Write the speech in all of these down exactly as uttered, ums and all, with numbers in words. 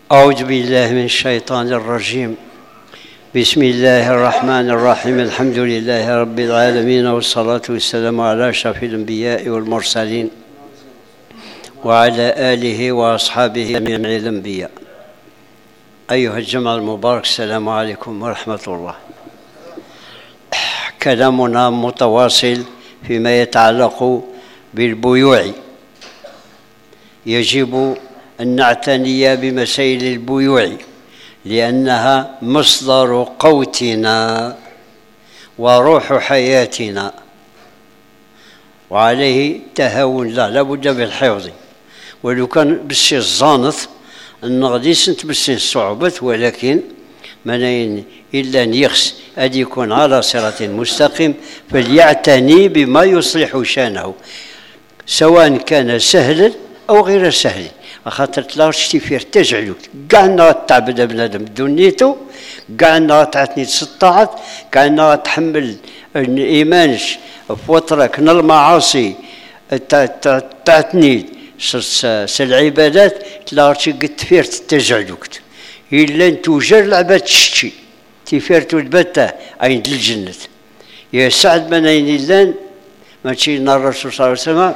أعوذ بالله من الشيطان الرجيم. بسم الله الرحمن الرحيم. الحمد لله رب العالمين، والصلاة والسلام على أشرف الأنبياء والمرسلين وعلى آله وأصحابه جميع الأنبياء. أيها الجمع المبارك، السلام عليكم ورحمة الله. كلامنا متواصل فيما يتعلق بالبيوع. يجب أن نعتني بمسائل البيوع لأنها مصدر قوتنا وروح حياتنا، وعليه تهاون لا لابد بالحفظ. ولو كان بالسي الزانث أن غادي سنت بالسي الصعوبة، ولكن منين إلا نيخس أن يكون على صراط مستقيم فليعتني بما يصلح شانه، سواء كان سهلا أو غير سهل. خاطر تلا شتي فيه تجعلك كاع تعبد بنادم دنيتو، كاع تعتني تسطعت، كاع تحمل الايمانش في وطرك من المعاصي تعتني س العبادات، تلا شي قد فيه تجعلك الا توجر العباد تشتي تفير تبتا عند الجنة. يا سعد من اين اللان ماشي الرسول صلى الله عليه وسلم: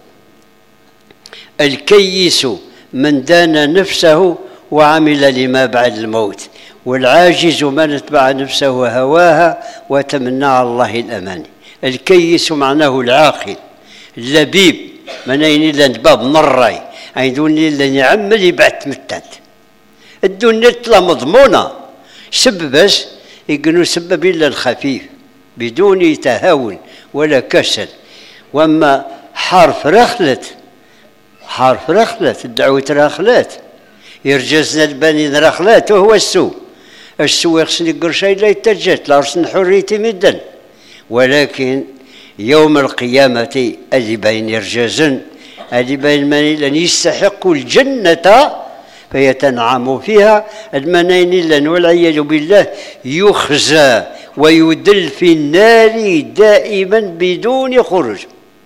الكيس من دان نفسه وعمل لما بعد الموت، والعاجز من اتبع نفسه هواها وتمنى على الله الأمان. الكيس معناه العاقل، اللبيب من أين إلا باب نراي عندون إلا يعمل يبعث متات. الدنيا تلا مضمونة سبب بس يقولوا سبب إلا الخفيف بدون تهاون ولا كسل. وأما حرف رخلت حرف رخلت الدعوة رخلات، يرجزنا البنين رخلات وهو السوء. السوء يخصني قرشي لا يتجت لا رسن حريتي مدن، ولكن يوم القيامة أدي بين يرجزن أدي بين من لن يستحقوا الجنة فيتنعموا فيها، المنين لن والعياذ بالله يخزى ويدل في النار دائما بدون خروج.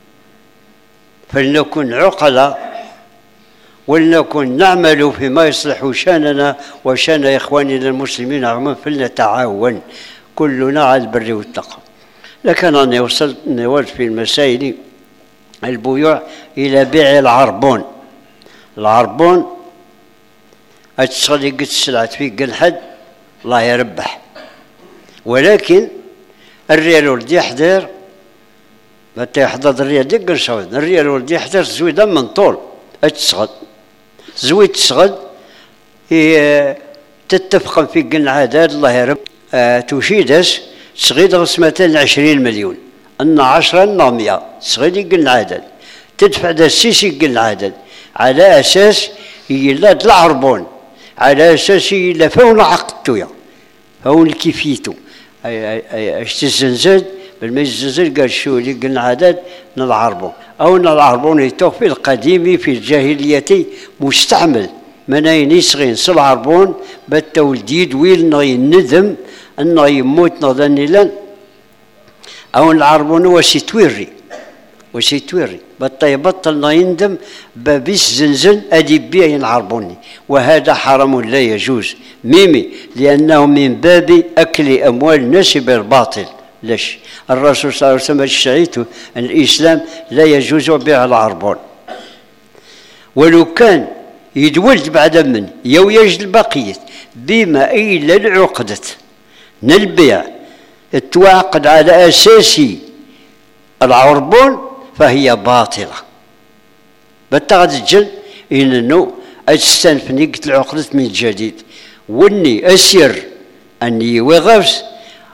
فلنكن عقلاء ولنكن نعمل فيما يصلح شاننا وشان إخواننا المسلمين عموما، فلنتعاون كلنا على البر والتقوى. لكن أنا وصلت نوال في المسائل البيوع إلى بيع العربون. العربون أتصلي قد سلعت في قنحد الله يربح، ولكن الريال ولدي يحضر متى يحضر الريال ديك قنشاود الريال ولدي يحضر زويدة من طول أتصغد زويد تصغد تتفق في قنعادات الله يرب آه توشيدس تصغيد غس مثلا عشرين مليون أن عشرة أن مئة تصغيد قنعادات تدفع دا السيسي قنعادات على أساس يلا العربون، على أساس يلا فون عقدتو فون كيفيتو اش تزنزد بالميز الزنزل قال شو اللي قلنا عدد نالعربون او نالعربون يتوه في القديم في الجاهلية مستعمل من اين يصغين العربون باتو الجديد ويل نغي الندم انه يموت نظني لن او العربون وسيتويري وسيتويري بطل يبطل يندم بابيس زنزل ادي بيه العربوني، وهذا حرام لا يجوز ميمي لانه من باب اكل اموال الناس بالباطل. ليش؟ الرسول صلى الله عليه وسلم شرعته أن الإسلام لا يجوز بيع العربون، ولو كان يتولد بعد من يو يجد البقية بما إلا العقدة نالبيع التواعقد على أساس العربون فهي باطلة. بتغد الجن إنه أستنفني قلت العقدة من جديد، وإني أسير أني وغفز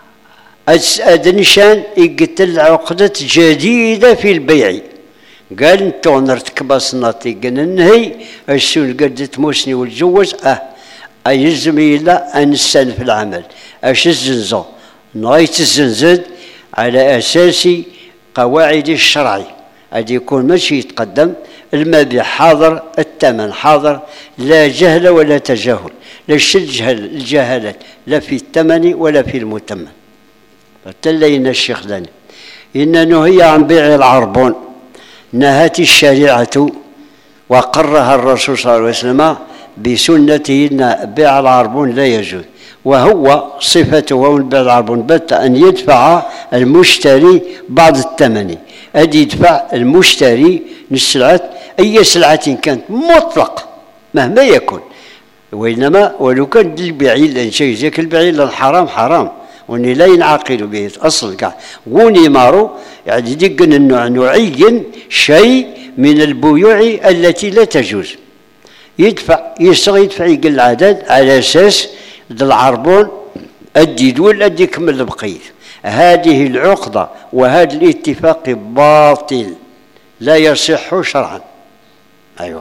أدنشان يقتل عقدة جديدة في البيع. قال انتو نرتكب صناتي قلنا النهي السون قد تموسني والجوز اه أيلزم إلا أن نستأنف العمل. أش الزنزو نغاية الزنزد على أساس قواعد الشرع أدي يكون ماشي يتقدم المبيع حاضر الثمن حاضر، لا جهل ولا تجاهل، لا الجهل الجهالة لا في الثمن ولا في المثمن. فتلينا الشيخ داني إن نهي عن بيع العربون، نهت الشريعة وقرها الرسول صلى الله عليه وسلم بسنته أن بيع العربون لا يجوز، وهو صفته بيع العربون بت أن يدفع المشتري بعض الثمن، أن يدفع المشتري للسلعة أي سلعة كانت مطلق مهما يكن، وإنما ولو كان البيع لأن شيء ذاك البيع الحرام حرام واني لا ينعقد به اصل كاع غوني مارو يعني ديك النوع نوعي شيء من البيوع التي لا تجوز، يدفع يستغي يدفع يقل العدد على اساس العربون ادي دول ادي كمل البقيه. هذه العقده وهذا الاتفاق باطل لا يصح شرعا. ايوه،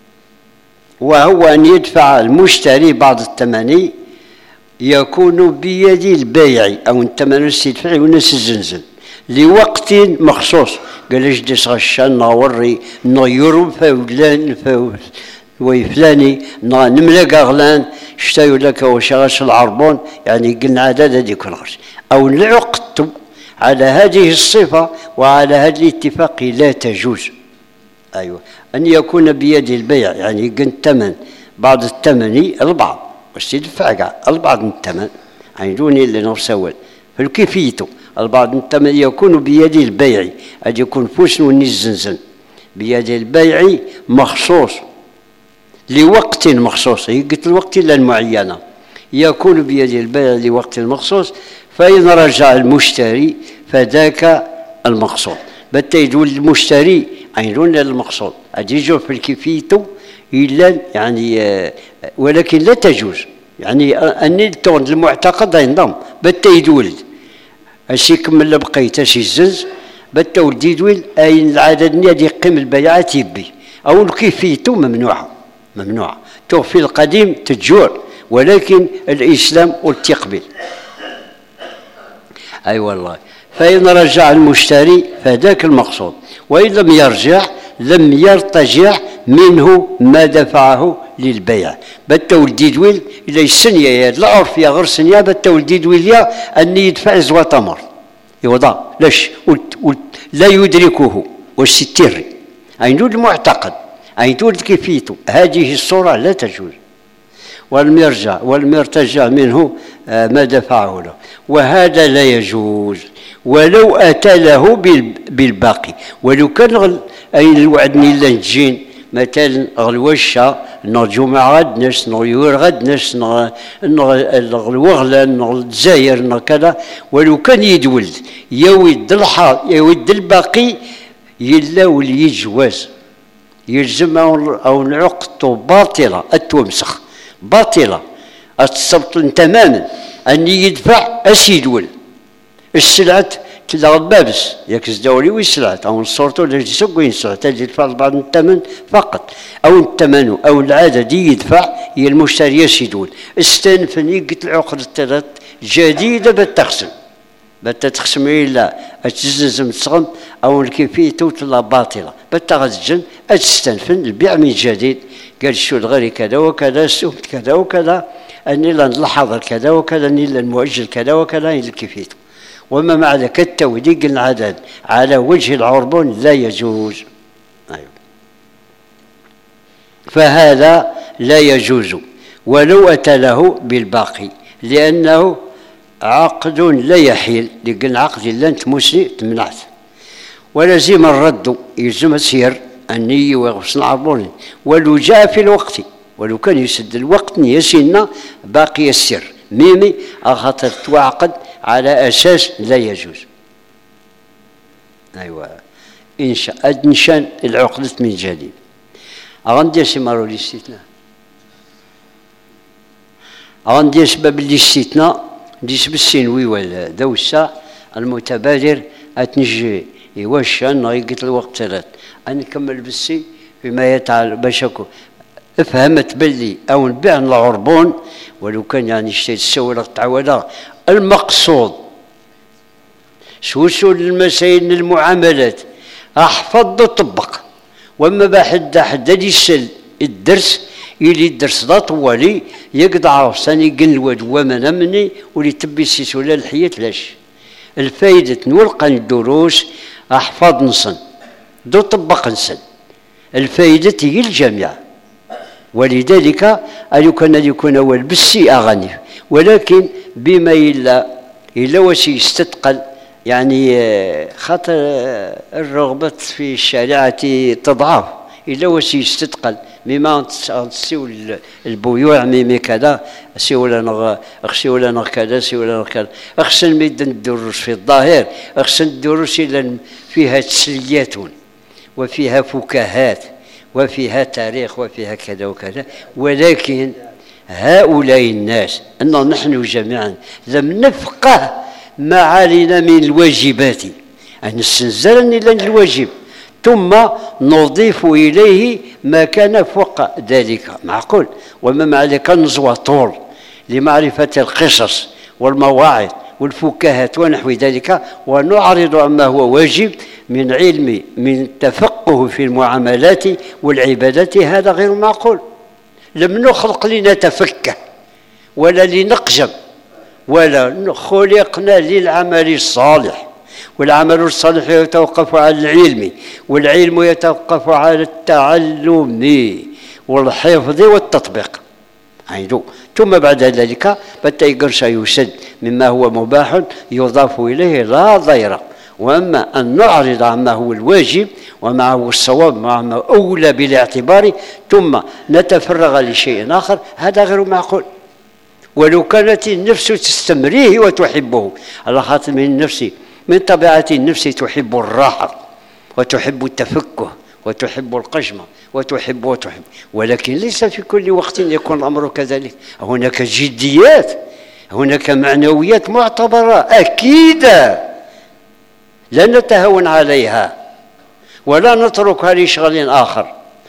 وهو ان يدفع المشتري بعض الثمن يكون بيد البيع او الثمن يدفع وناس الزنزن لوقت مخصوص، قال اش ديس غشان نوري نيرو فلان وفلاني نملك غلان اشتايو لك وشغاش العربون، يعني قلنا عدد هذيك الغش او العقد على هذه الصفه وعلى هذا الاتفاق لا تجوز. ايوه، ان يكون بيد البيع يعني قلنا الثمن بعض الثمن البعض واش يدفع كاع البعض من الثمن عينوني اللي نرسول فالكيفيته البعض من الثمن يكون بيد البيع، قد يكون فوس وني الزنزن بيد البيع مخصوص لوقت مخصوص، هي قلت الوقت الا المعينه يكون بيد البيع لوقت مخصوص، فإن رجع المشتري فذاك المقصود. بتا يدول المشتري عينون المقصود أجي يجوا في الكيفيته إلا يعني آه ولكن لا تجوز يعني أني تون المعتقد ينضم بتا يدولد أشي كمل بقيت أشي الزنز بتا ولدي يدول أي العدد نادي يقيم البيعة تيبي أو الكيفيته ممنوعة ممنوعة تو في القديم تجور ولكن الإسلام والتقبل. أي أيوة والله، فإن رجع المشتري فذاك المقصود، وإن لم يرجع لم يرتجع منه ما دفعه للبيع. بتا ولدي دويل إلا السنية يا العرف يا غير سنية بتا ولدي دويل يا أني يدفع زوا تمر يوضع لاش لا يدركه والستيري عندو المعتقد عندو كيفيته، هذه الصورة لا تجوز. ولم يرجع ولم يرتجع منه ما دفعه له، وهذا لا يجوز ولو أتى له بالباقي. ولو كان أي الوعد نيلا نجين مثلا غلوشة نرجو مع غد ناس نغيور غد ناس الوغلة الجزائر كذا، ولو كان يدولد يود الحار يود الباقي يلا ولي جواز يلزم أو العقد باطلة التومسخ باطلة التبطل تماما أن يدفع أسيدول السلعة تلا بابس ياك الدوري والسلعة أو الصورتو اللي يسوق وين السلعة يدفع بعض الثمن فقط أو الثمن أو العدد يدفع هي المشتري يسيدول استنفني قلت العقد الثلاث جديدة بتخصم بتخصم إلا أتززم تصغم أو الكيفية توتلا باطلة بتغزجن أتستنفن البيع من جديد. قال شو الغري كذا وكذا السوق كذا وكذا أني لا الحاضر كذا وكذا أني لا المؤجل كذا وكذا هي كيفيته. وما مع ذلك التوديق العدد على وجه العربون لا يجوز. أيوه. فهذا لا يجوز ولو أتى له بالباقي لأنه عقد لا يحيل لقل عقد لا أنت مسلم تمنعت ولازم الرد يلزم السير النية وغسل العربون ولو جاء في الوقت ولو كان يسد الوقت يسن باقي السر ميمي أخطر توعقد على أساس لا يجوز. أيوة إنشاء أدنشان العقدة من جديد. أغندي سمارو الاستثناء أغندي سبب الاستثناء دي سبب السنوي ولا دوسة المتبادر أتنجي يوشان نغيقت الوقت ثلاث نكمل بالسي فيما يتعلق بشكو افهمت بلي او نبيع العربون ولو كان يعني اشتريت السوق تعودا المقصود شو شو المسائل المعاملات احفظ وطبق وما بحد حد يسل الدرس يلي الدرس ذا طوالي يقطع ثاني قل الواد ومن مني ولي تبي السيسوله الحياه لاش الفايده نلقى الدروس احفظ نصن دو طبق نسن الفايدة هي الجامعة ولذلك أن كان يكون أول بالسي أغاني، ولكن بما إلا إلا واش يستثقل يعني خاطر الرغبة في الشريعة تضعف، إلا واش يستثقل مما تسيو البيوع ميمي كذا سيو لنا سيو لنا كذا سيو لنا كذا، أخسن ميدان الدروس في الظاهر، أخسن الدروس إلا فيها تسليات وفيها فكاهات وفيها تاريخ وفيها كذا وكذا. ولكن هؤلاء الناس أن نحن جميعا لم نفقه ما علينا من الواجبات، أن نستنزل إلى الواجب ثم نضيف إليه ما كان فوق ذلك. معقول؟ وما عليك نزوى طول لمعرفة القصص والمواعظ والفكاهات ونحو ذلك، ونعرض عما هو واجب من علم من تفقه في المعاملات والعبادات. هذا غير معقول. لم نخلق لنتفكه ولا لنقجم، ولا خلقنا للعمل الصالح، والعمل الصالح يتوقف على العلم، والعلم يتوقف على التعلم والحفظ والتطبيق. عيدو. ثم بعد ذلك بتا يقرش يسد مما هو مباح يضاف إليه لا ضير. وأما أن نعرض عما هو الواجب وما هو الصواب وما أولى بالاعتبار ثم نتفرغ لشيء آخر، هذا غير معقول. ولو كانت النفس تستمريه وتحبه، على خاطر من النفس من طبيعة النفس تحب الراحة وتحب التفكه وتحب القجمة وتحب وتحب، ولكن ليس في كل وقت يكون الأمر كذلك. هناك جديات، هناك معنويات معتبرة أكيدة لا نتهاون عليها ولا نتركها لشغل آخر.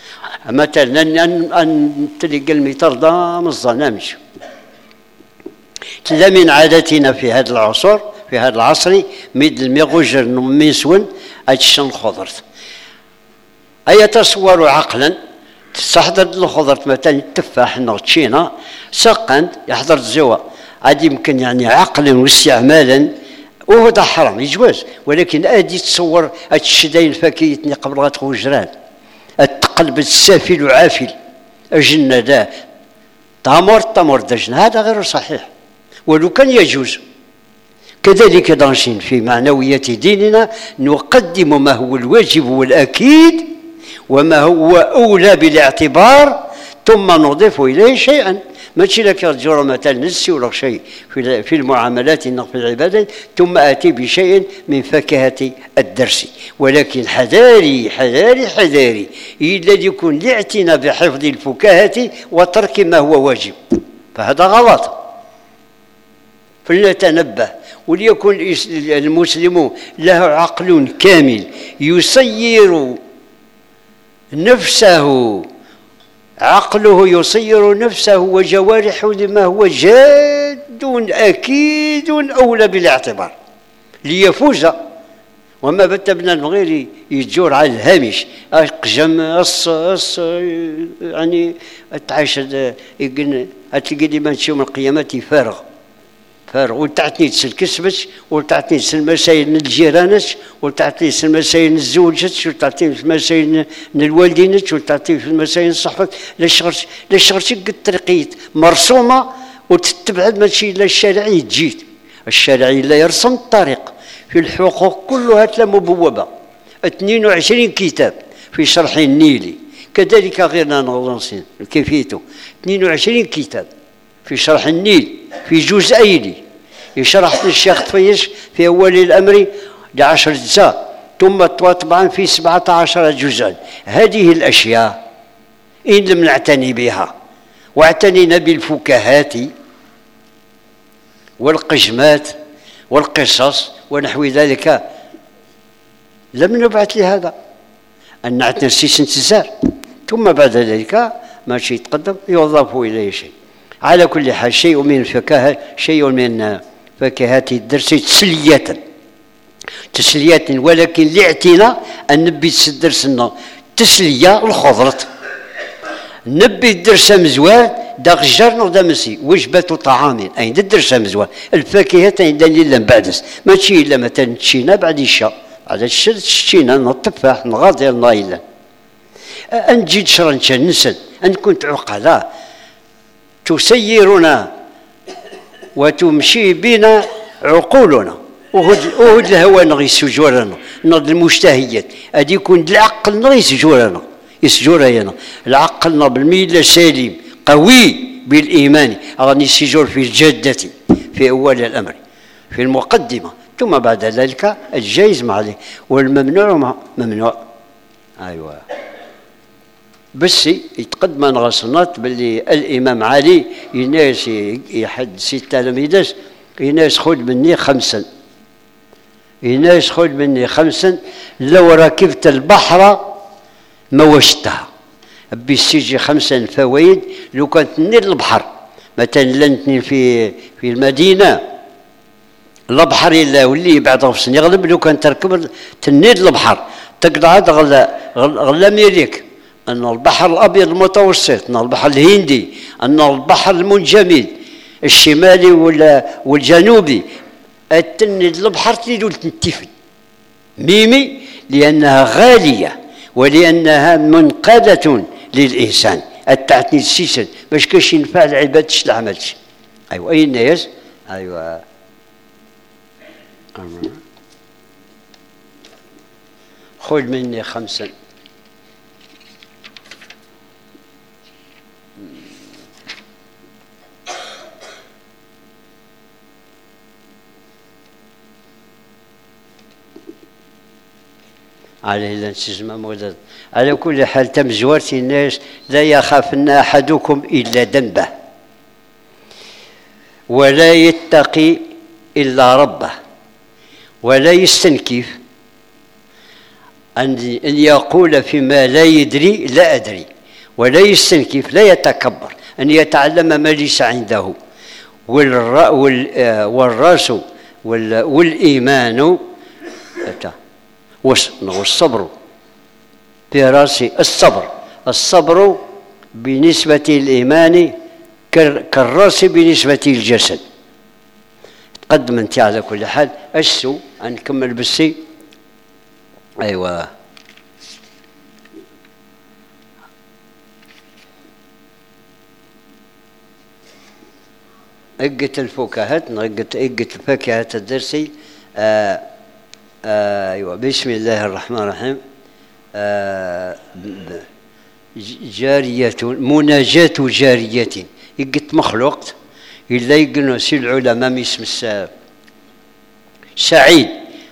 مثلا أن تلقى المطر من الظلامش، لا من عادتنا في هذا العصر في هذا العصر ميد المغوجر ميسون أجشن خضرت. أي تصور عقلا تستحضر الخضرة مثلا التفاح نغتشينا سقند يحضر الزوا عاد يمكن يعني عقلا واستعمالا وهذا حرام يجوز، ولكن ادي تصور الشداين فكيتني قبل غتخرج جران التقلب السافل عافل اجن ذا تمر تمر دجن، هذا غير صحيح ولو كان يجوز. كذلك دانشين في معنوية ديننا نقدم ما هو الواجب والأكيد وما هو أولى بالاعتبار ثم نضيف إليه شيئا. ماشي لك رجل مثلا نسي ولا شيء في المعاملات في العبادات ثم آتي بشيء من فكهة الدرس، ولكن حذاري حذاري حذاري الذي يكون لاعتناء بحفظ الفكاهة وترك ما هو واجب، فهذا غلط. فلنتنبه وليكن المسلم له عقل كامل يسير نفسه، عقله يصير نفسه وجوارحه لما هو جاد أكيد أولى بالاعتبار ليفوز. وما بت بنا غير يتجور على الهامش أقجم أص أص يعني تعيش تلقى ديما تمشي يوم القيامة فارغ فارغ وتعطيني تسلكسبش وتعطيني المسائل الجيرانش وتعطيني المسائل الزوجتش وتعطيني المسائل الوالدينش وتعطيني في المسائل الصحفة. لا شغلش لا شغلش قد طريقيت مرسومة وتتبعد ماشي لا الشارعي تجيت الشارعي لا يرسم الطريق في الحقوق كلها تلا مبوبة اثنين وعشرين كتاب في شرح النيلي، كذلك غيرنا نغلنسين كيفيته اثنين وعشرين كتاب في شرح النيل في جزئين يشرح الشيخ طفيش في أول الأمر لعشر أجزاء ثم طبعا في سبعة عشر جزءا. هذه الأشياء إن لم نعتني بها واعتنينا بالفكاهات والقجمات والقصص ونحو ذلك لم نبعث لهذا أن نعتني انتزار، ثم بعد ذلك ما شيء يتقدم يضاف إليه شيء. على كل حال شيء من الفكاهة شيء من فكاهات الدرس تسلية تسلية ولكن لاعتناء أن نبي درسنا تسلية الخضرة نبي الدرس مزوال دا غجرنا ودا مسي وجبة طعام أين الدرس مزوال الفاكهة أين دليل بعدس ماشي إلا مثلا تشينا بعد الشاء بعد الشاء تشينا التفاح نغادر نايلا. أن جد شرنشا نسن أن كنت عقلاء تسيرنا وتمشي بنا عقولنا وهد الهوى نغي سجورنا نض المشتهيات أدي يكون العقل نغي سجورنا يسجورنا العقلنا بالميل سليم قوي بالإيمان أغني السجور في الجدة في أول الأمر في المقدمة ثم بعد ذلك الجائز مع عليه والممنوع ممنوع. أيوة بس يتقدم غصنات باللي الإمام علي يناس يحد ست تلاميذ يناس خذ مني خمسا يناس خذ مني خمسا لو ركبت البحر ما وجدتها بالسيجي خمسا فوائد لو كانت تنير البحر مثلا لنتني في في المدينة البحر إلا واللي بعد غفصن يغلب لو كان تركب تنير البحر تقدر هذا غلا غلا ميريك أن البحر الأبيض المتوسط أن البحر الهندي أن البحر المنجمد الشمالي والجنوبي التنيد البحر تريد تنتفد ميمي لأنها غالية ولأنها منقذة للإنسان التعتني السيسن باش كاش ينفع العباد تش العملش. أيوة أي الناس أيوة خذ مني خمسا عليه لا نسجم مغدد. على كل حال تم زوارتي الناس لا يخافن أحدكم إلا ذنبه ولا يتقي إلا ربه ولا يستنكف أن يقول فيما لا يدري لا أدري ولا يستنكف لا يتكبر أن يتعلم ما ليس عنده والراس والإيمان والصبر في راسي الصبر الصبر بالنسبة للإيمان كالراس بالنسبة للجسد. تقدم أنت على كل حال السو نكمل بالسي. أيوة اقت الفكاهات نقت اقت الفاكهات الدرسي. آه آه أيوة بسم الله الرحمن الرحيم. آه جارية مناجاة جارية يقت مخلوق إلا يقنوا سي العلماء اسم سعيد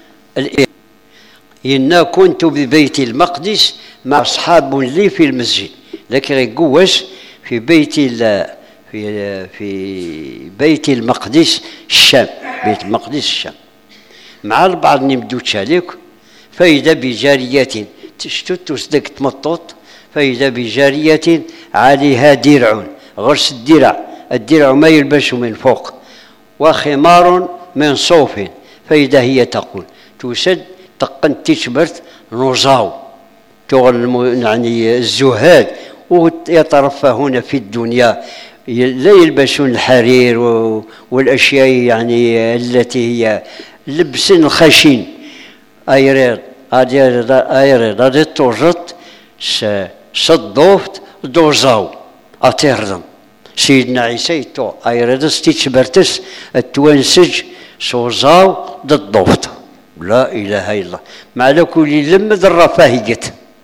إن كنت ببيت المقدس مع أصحاب لي في المسجد لكن يقوس في بيت في في بيت المقدس الشام بيت المقدس الشام مع البعض نبدو تشاليك فإذا بجارية تشتت صدق تمطط فإذا بجارية عليها درع غرس الدرع الدرع ما يلبس من فوق وخمار من صوف فإذا هي تقول تسد تقن تشبرت نوزاو تغل يعني الزهاد ويترفهون في الدنيا لا يلبسون الحرير والأشياء يعني التي هي لبس خشين أيرير أيرير هذه توجت صدوفت دوزاو أتردم سيدنا عيسى يتو أيرير ستيتشبرتس التوانسج صوزاو ضدوفت لا إله إلا الله مع كل لمد الرفاهية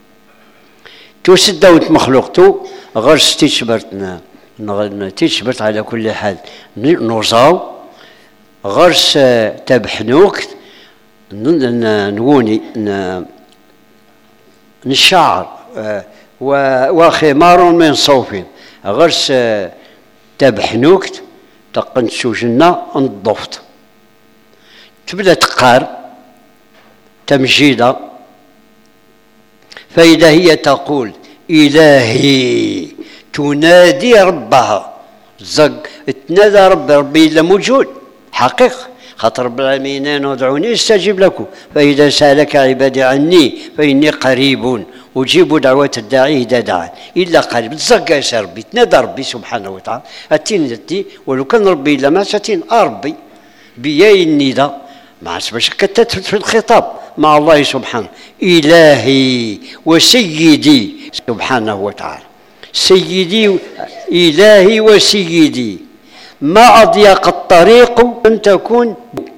توسداوت مخلوقتو غير ستيتشبرتنا تيتشبرت على كل حال نوزاو غرس تبحنوك نوني نشعر وخمار من صوف غرس تبحنوك تقن سوجنا نضفت تبدا تقار تمجيدة فإذا هي تقول إلهي تنادي ربها زق تنادى ربي ربي إلا موجود حقيقة خاطر رب العالمين ادعوني استجب لكم فإذا سألك عبادي عني فإني قريب أجيب دعوة الداعي إذا دعان إلا قريب تزق يا ربي تنادى ربي سبحانه وتعالى أتين ولو كان ربي إلا ما ستين أربي بياي النداء ما عرفتش باش كتت في الخطاب مع الله سبحانه، إلهي وسيدي سبحانه وتعالى. سيدي إلهي وسيدي، ما أضيق الطريق أن تكون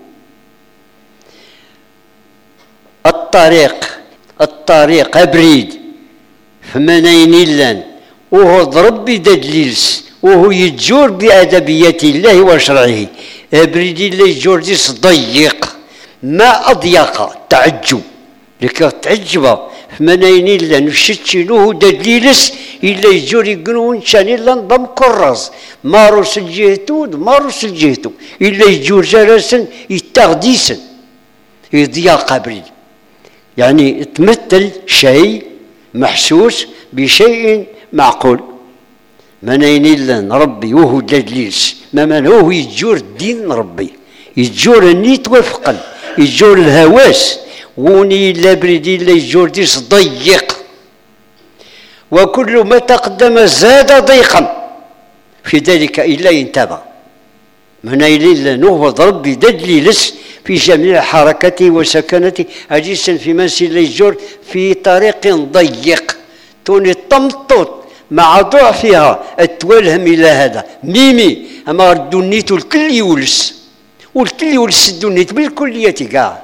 الطريق الطريق أبريد فمنين اللان وهو ضرب بدليلس وهو يتجور بأدبية الله وشرعه. أبريد الله يجور ديس ضيق، ما أضيق تعجب لك تعجب فمنين اللان وشتشلوه دليلس إلا يجور يقولون شان إلا نظام كراز ما رسل جهتو ما رسل جهتو إلا يجور جالسا يتغديسا يضيق أبريد، يعني تمثل شيء محسوس بشيء معقول. منين إلا ربي وهو دليلس ما من هو يجور الدين ربي، يجور النيت وفقا، يجور الهواس وني إلا بريدي إلا يجور ديس ضيق، وكل ما تقدم زاد ضيقا في ذلك إلا ينتبه. منين إلا هو ربي دليلس في جميع حركته وسكنته أجيسا في منسل يجور في طريق ضيق توني طمطوط مع ضعفها التوالهم إلى هذا ميمي أما الدنيت الكل يولس والكل يولس الدنيت بالكلية كاع.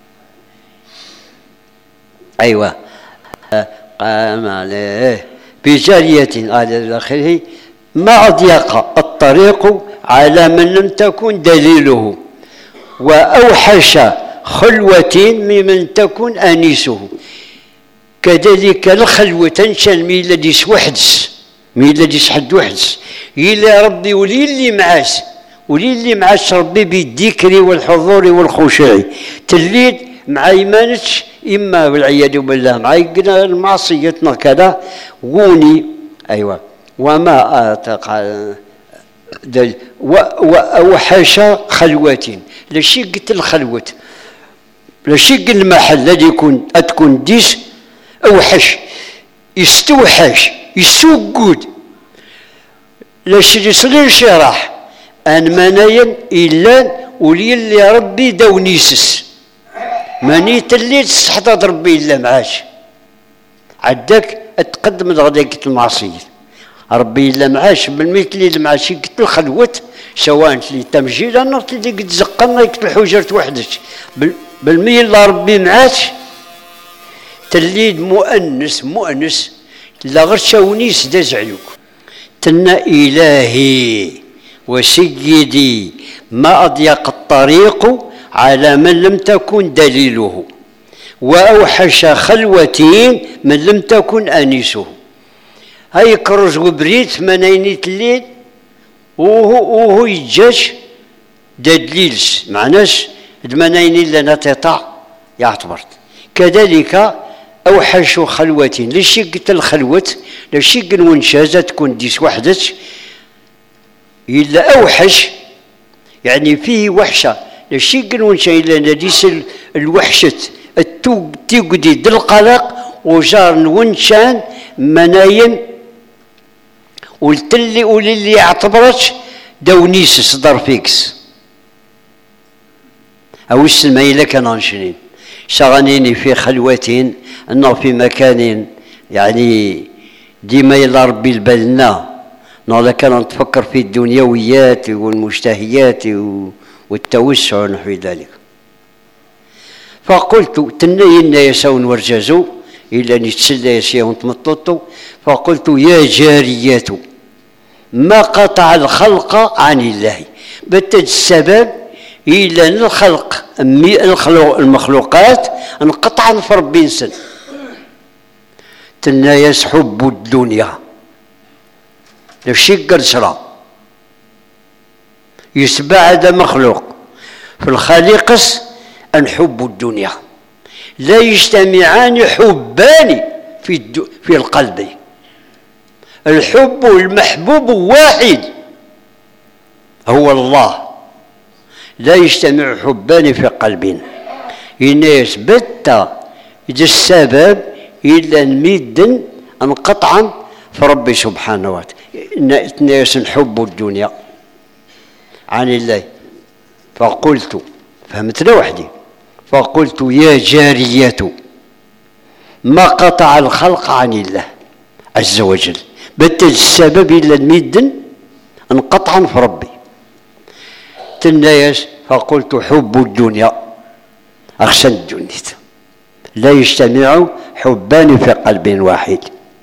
أيوة قام عليه بجارية على آخره ما أضيق الطريق على من لم تكن دليله، وأوحش خلوة ممن تكون أنيسه. كذلك الخلوة تنشل مي لديس وحدس مي لديس حد وحدس إلا ربي ولي اللي معاس ولي اللي معاس ربي بالذكر والحضور والخشوع تليد مع إيمانك إما والعياذ بالله مع المعصيتنا كذا غوني. أيوة وما أتقع وأوحش خلوة لشي قلت الخلوة لشي قلت المحل الذي يكون أتكون ديس أوحش يستوحش يسوقود لشي يصلي شراح أن منايا إلا ولي اللي ربي دونيسس مانيت اللي تستحضر ربي إلا معاش عداك أتقدم لغداك المعصية ربي إلا معاش بالمثل اللي معاش قلت الخلوت سواء اللي تمجيل أنا قلت اللي قد زقنا قلت الحجرة وحدك بالميل اللي ربي معاش تليد مؤنس مؤنس لا غير شاونيس داز عليك تنا إلهي وسيدي ما أضيق الطريق على من لم تكن دليله، وأوحش خلوة من لم تكن أنيسه. هاي كروز وبريت مناينيت الليل وهو وهو يجاش دليلس معناش المنايني اللي نتطع يعتبرت. كذلك أوحش خلوة لشي قلت الخلوة لشي قل ونشازة تكون ديس وحدة إلا أوحش يعني فيه وحشة لشي قل ونشا إلا نديس الوحشة التوقدي دل القلق وجار ونشان مناين والتلي وللي اعتبرت دونيس صدر فيكس أو السمايلة كان انشنين شغنيني في خلوة أنه في مكان يعني ديما يلا ربي البلنا نولا كان نتفكر في الدنيويات والمشتهيات والتوسع ونحو ذلك. فقلت تنين يسون ورجزوا إلا نتسلى يسيون تمططوا فقلت يا جاريات ما قطع الخلق عن الله بالتج السبب إلا أن الخلق المخلوقات انقطعا في ربي نسن تنا يسحب الدنيا لشي قرصرة يسبعد مخلوق في الخالقس أن حب الدنيا لا يجتمعان حبان في الدو في القلب. الحب المحبوب واحد هو الله، لا يجتمع حبان في قلب. إن يثبت إذا السبب إلا ميدا انقطعا في ربي سبحانه وتعالى الناس نحب الدنيا عن الله. فقلت فهمت له وحدي فقلت يا جارية ما قطع الخلق عن الله عز وجل بتج السبب إلا الميدن انقطعا في ربي تنايس. فقلت حب الدنيا أخشى الدنيا لا يجتمع حبان في قلب واحد،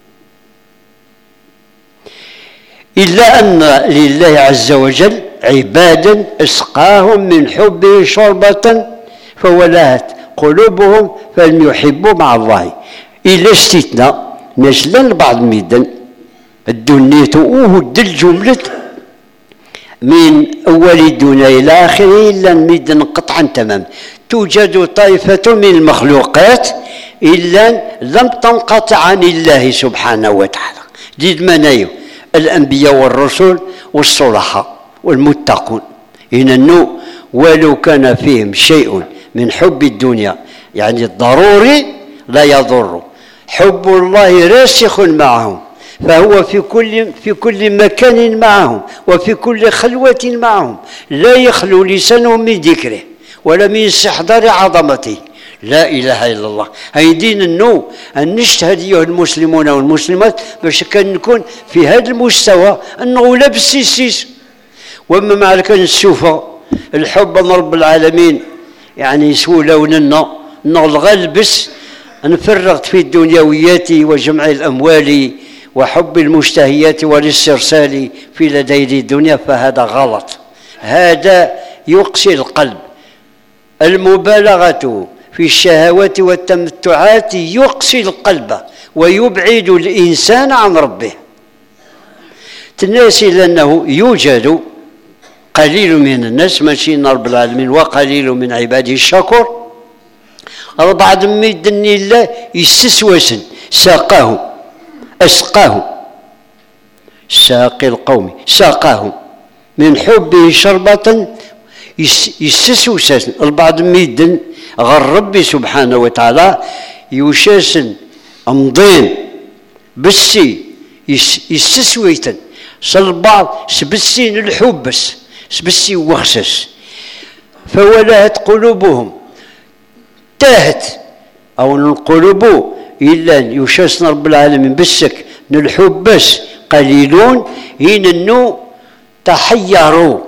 إلا أن لله عز وجل عبادا اسقاهم من حبه شربة فولهت قلوبهم فلم يحبوا مع الله، إلا استثناء نزلا بعض الميدان الدنيا وهد الجملة من أول الدنيا إلى آخره إلا الميدان قطعا تمام. توجد طائفة من المخلوقات إلا لم تنقطع عن الله سبحانه وتعالى، جد منايو الأنبياء والرسل والصلحاء والمتقون، إن ولو كان فيهم شيء من حب الدنيا يعني الضروري لا يضر، حب الله راسخ معهم فهو في كل في كل مكان معهم وفي كل خلوة معهم، لا يخلو لسانهم من ذكره ولا من استحضار عظمته. لا إله إلا الله. هاي دين النو أن نجتهد أيها المسلمون والمسلمات باش كان نكون في هذا المستوى أنه لا بالسيسيس. وما مع كان السوفة الحب من رب العالمين يعني سولوننا نغلغ البس نفرغت في الدنيويات وجمع الأموال وحب المشتهيات والاسترسال في لدينا الدنيا، فهذا غلط، هذا يقسي القلب. المبالغة في الشهوات والتمتعات يقسي القلب ويبعد الإنسان عن ربه. تناسي لأنه يوجد قليل من الناس ماشي رب العالمين وقليل من عباده الشكور بعض ميدن الله يستسوسن ساقاه أسقاه ساقي القوم ساقاه من حبه شربة يستسوسن البعض ميدن غير ربي سبحانه وتعالى يوشاسن أمضين بسي يستسويتن صلبعض سبسين الحبس سبسي وخسس فولهت قلوبهم تاهت أو القلوب إلا يوشاسن رب العالمين بسك الحبس قليلون هين النو تحيروا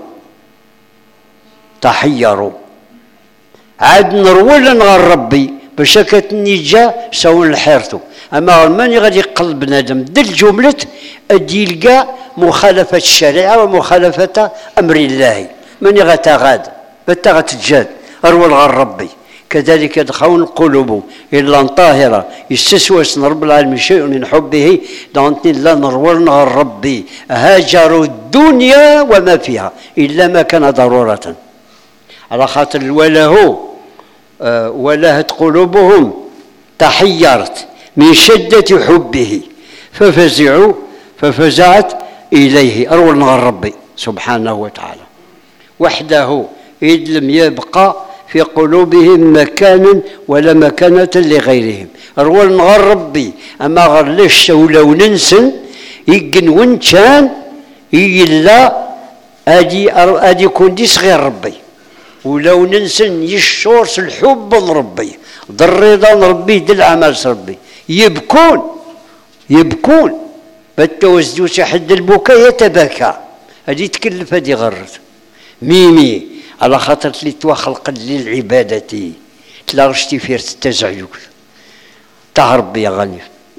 تحيروا عاد نرولا غير ربي باش كتنجا سوا الحيرتو. اما من غادي يقلب بنادم دل جمله ادي يلقى مخالفه الشريعه ومخالفه امر الله من غتغاد بتا غتجاد رول غير ربي. كذلك يدخون القلوب الا طاهره يستسوس رب العالمين شيء من حبه دونتني لا نرولنا غير ربي هاجروا الدنيا وما فيها الا ما كان ضروره على خاطر الوله أه ولهت قلوبهم تحيرت من شدة حبه ففزعوا ففزعت إليه أرول غير ربي سبحانه وتعالى وحده إذ لم يبقى في قلوبهم مكان ولا مكانة لغيرهم أرول غير ربي. أما غير ليش ولو ننسن يقن ونشان إلا أدي أدي كون صغير ربي ولو ننسن يشورس الحب من ربي ضريضا ربي دل عمل ربي يبكون يبكون بالتوزدوس حد البكاء يتبكى هذه تكلف هذه غرت ميمي على خاطر اللي توخلق للعبادة تلاغشتي فير تتزعجك تهرب يا غني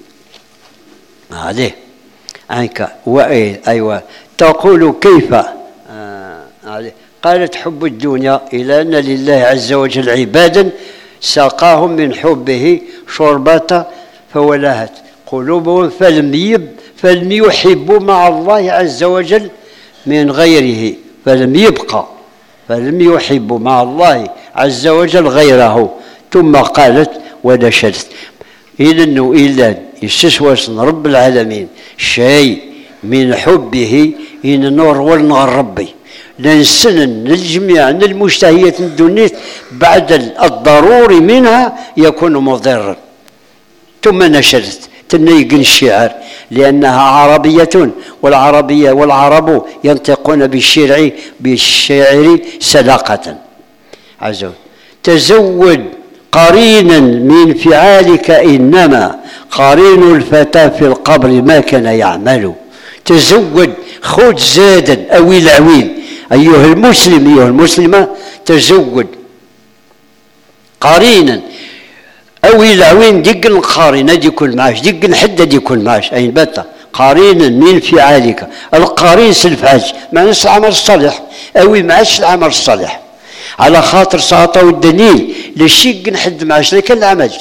عليه عنك وإيه أيوة تقول كيف آه عليه قالت حب الدنيا إلى أن لله عز وجل عبادا ساقاهم من حبه شربة فولهت قلوبهم فلم يب فلم يحبوا مع الله عز وجل من غيره فلم يبقى فلم يحبوا مع الله عز وجل غيره. ثم قالت ونشدت إلى أنه إلا يستسوس رب العالمين شيء من حبه إن النور والنار ربي لنسنن الجميع المشتهيات الدنيا بعد الضروري منها يكون مضرا. ثم نشرت تنيقن الشعر لأنها عربية والعربية والعرب ينطقون بالشعر بالشعر سلاقة عزو تزود قرينا من فعالك، إنما قرين الفتى في القبر ما كان يعمل. تزود، خذ زادا أو العويل أيها المسلم أيها المسلمة، تزود قرينا أو العوين دق القارن هذا يكون معاش، دق الحد هذا يكون معاش، أين بات قرينا من فعالك. القرين سلفعاج معنى العمل الصالح أو معاش العمل الصالح، على خاطر ساطا والدليل للشيء نحد معاش لكن العمل.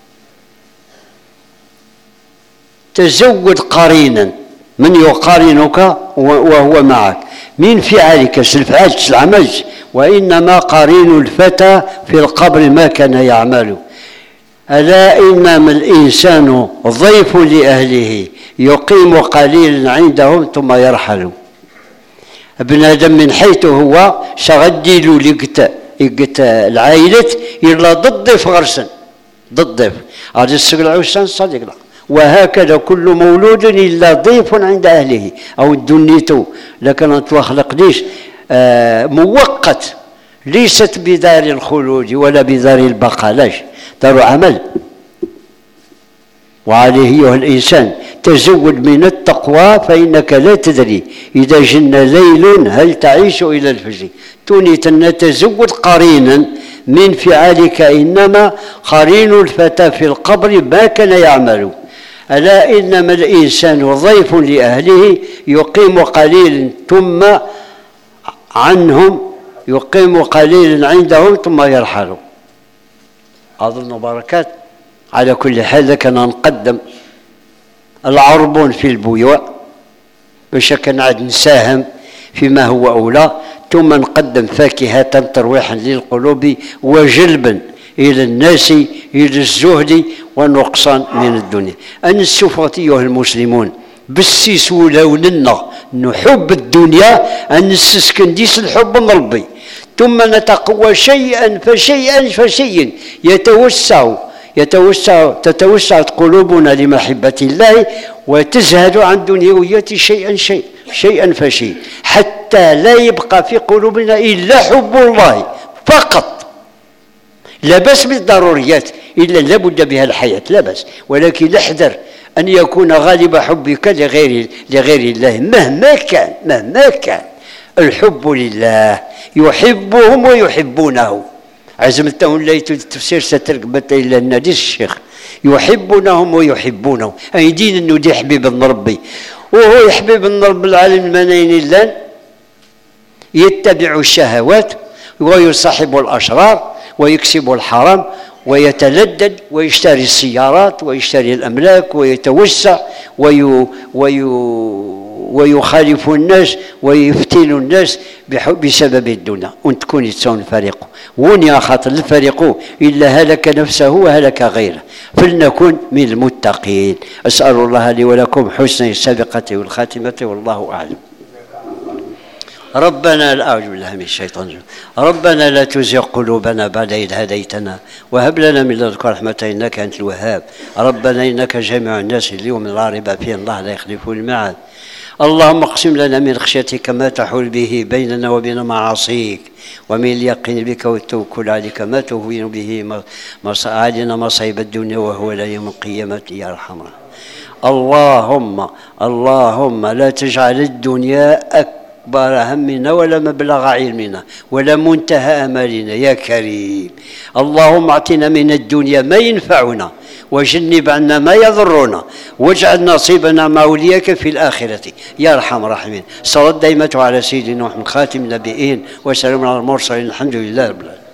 تزود قرينا من يقارنك وهو معك من فعلك سلفعاج العمل، وإنما قرين الفتى في القبر ما كان يعمل. ألا إنما الإنسان ضيف لأهله يقيم قليلا عندهم ثم يرحل. ابن آدم من حيث هو شغديلو لقت لقت العائلة إلا ضد ضيف غرسا ضد ضيف هذا السقل عوسان صديق لا. وهكذا كل مولود إلا ضيف عند أهله أو الدنيتو، لكن أنت خلق ليش آه مؤقت، ليست بدار الخلود ولا بدار البقاء، لاش دار عمل. وعليه أيها الإنسان تزود من التقوى، فإنك لا تدري إذا جن ليل هل تعيش إلى الفجر. تونيت أن تزود قرينا من فعالك، إنما قرين الفتى في القبر ما كان يعمل. ألا إنما الإنسان ضيف لأهله يقيم قليلا ثم عنهم يقيم قليلا عندهم ثم يرحل. أظن بركات. على كل حال كنا نقدم العربون في البيوع باش كنعد نساهم فيما هو أولى، ثم نقدم فاكهة ترويحا للقلوب وجلبا إلى الناس إلى الزهد والنقصان من الدنيا. أن السفرة أيها المسلمون بالسيس ولوننا نحب الدنيا أن نسسكن ديس الحب من ربي، ثم نتقوى شيئا فشيئا فشيئا يتوسع يتوسع تتوسع قلوبنا لمحبة الله وتزهد عن دنيوية شيئا شيئا شيئا فشيئا، حتى لا يبقى في قلوبنا إلا حب الله فقط. لا بأس بالضروريات إلا لابد بها الحياة، لا بأس، ولكن احذر أن يكون غالب حبك لغير لغير الله مهما كان مهما كان. الحب لله يحبهم ويحبونه. عزمتهم ليت التفسير سترقبت إلا النادي الشيخ يحبونهم ويحبونه، أي دين أنه دي حبيب من ربي، وهو يحبيب من رب العالمين منين إلا يتبع الشهوات ويصاحب الأشرار ويكسب الحرام ويتلدد ويشتري السيارات ويشتري الأملاك ويتوسع وي وي ويخالف الناس ويفتن الناس بسبب الدنيا. وان تكون يتسون فريقه ونيا خاطر الفريق إلا هلك نفسه وهلك غيره، فلنكن من المتقين. أسأل الله لي ولكم حسن السابقة والخاتمة، والله أعلم. ربنا لا أعوذ بالله من الشيطان الرجيم. ربنا لا تزغ قلوبنا بعد إذ هديتنا وهب لنا من لدنك رحمة إنك أنت الوهاب. ربنا إنك جامع الناس اليوم لا ريب فيه الله لا يخلف الميعاد. اللهم اقسم لنا من خشيتك ما تحول به بيننا وبين معاصيك، ومن اليقين بك والتوكل عليك ما تهون به علينا مصائب الدنيا وهو لا يوم القيامة يا أرحم الراحمين. اللهم اللهم لا تجعل الدنيا أكبر همنا ولا مبلغ علمنا ولا منتهى أمالنا يا كريم. اللهم اعطنا من الدنيا ما ينفعنا وجنب عنا ما يضرنا، واجعل نصيبنا مع أولياك في الآخرة يا أرحم الراحمين. صلاة دائمة على سيدنا محمد خاتم النبيين وسلام على المرسلين، الحمد لله رب العالمين.